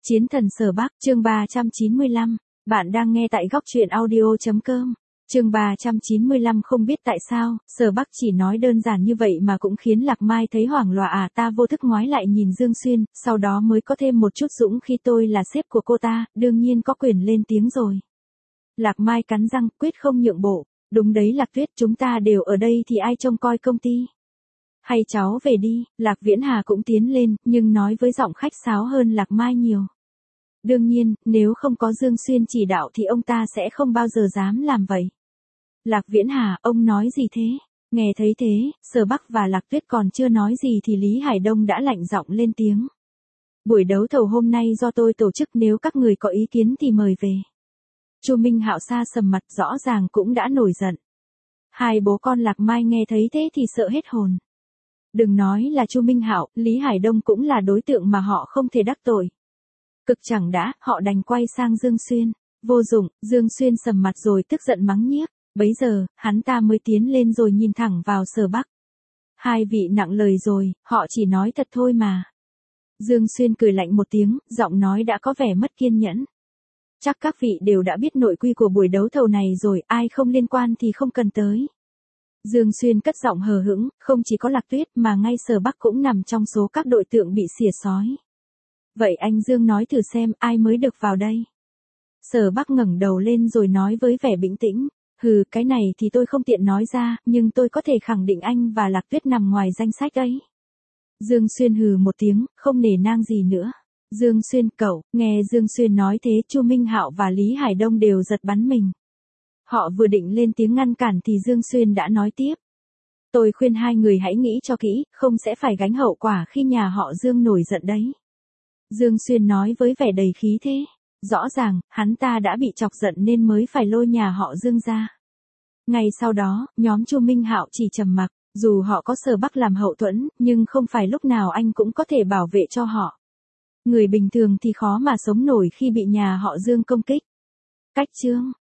Chiến thần Sở Bắc, chương 395. Bạn đang nghe tại góc truyện audio.com. Chương 395. Không biết tại sao, Sở Bắc chỉ nói đơn giản như vậy mà cũng khiến Lạc Mai thấy hoảng loạn. Ta vô thức ngoái lại nhìn Dương Xuyên, sau đó mới có thêm một chút dũng khi tôi là sếp của cô ta, đương nhiên có quyền lên tiếng rồi. Lạc Mai cắn răng, quyết không nhượng bộ. Đúng đấy Lạc Tuyết, chúng ta đều ở đây thì ai trông coi công ty? Hay cháu về đi, Lạc Viễn Hà cũng tiến lên, nhưng nói với giọng khách sáo hơn Lạc Mai nhiều. Đương nhiên, nếu không có Dương Xuyên chỉ đạo thì ông ta sẽ không bao giờ dám làm vậy. Lạc Viễn Hà, ông nói gì thế? Nghe thấy thế, Sở Bắc và Lạc Tuyết còn chưa nói gì thì Lý Hải Đông đã lạnh giọng lên tiếng. Buổi đấu thầu hôm nay do tôi tổ chức, nếu các người có ý kiến thì mời về. Chu Minh Hạo xa sầm mặt, rõ ràng cũng đã nổi giận. Hai bố con Lạc Mai nghe thấy thế thì sợ hết hồn. Đừng nói là Chu Minh Hạo, Lý Hải Đông cũng là đối tượng mà họ không thể đắc tội. Cực chẳng đã, họ đành quay sang Dương Xuyên. Vô dụng, Dương Xuyên sầm mặt rồi tức giận mắng nhiếc. Bấy giờ, hắn ta mới tiến lên rồi nhìn thẳng vào Sở Bắc. Hai vị nặng lời rồi, họ chỉ nói thật thôi mà. Dương Xuyên cười lạnh một tiếng, giọng nói đã có vẻ mất kiên nhẫn. Chắc các vị đều đã biết nội quy của buổi đấu thầu này rồi, ai không liên quan thì không cần tới. Dương Xuyên cất giọng hờ hững, không chỉ có Lạc Tuyết mà ngay Sở Bắc cũng nằm trong số các đội tượng bị xỉa xói. Vậy anh Dương nói thử xem ai mới được vào đây. Sở Bắc ngẩng đầu lên rồi nói với vẻ bình tĩnh. Cái này thì tôi không tiện nói ra, nhưng tôi có thể khẳng định anh và Lạc Tuyết nằm ngoài danh sách ấy. Dương Xuyên hừ một tiếng, không nể nang gì nữa. Dương Xuyên cậu, nghe Dương Xuyên nói thế, Chu Minh Hạo và Lý Hải Đông đều giật bắn mình. Họ vừa định lên tiếng ngăn cản thì Dương Xuyên đã nói tiếp. Tôi khuyên hai người hãy nghĩ cho kỹ, không sẽ phải gánh hậu quả khi nhà họ Dương nổi giận đấy. Dương Xuyên nói với vẻ đầy khí thế. Rõ ràng, hắn ta đã bị chọc giận nên mới phải lôi nhà họ Dương ra. Ngay sau đó, nhóm Chu Minh Hạo chỉ trầm mặc, dù họ có Sở Bắc làm hậu thuẫn, nhưng không phải lúc nào anh cũng có thể bảo vệ cho họ. Người bình thường thì khó mà sống nổi khi bị nhà họ Dương công kích. Cách chương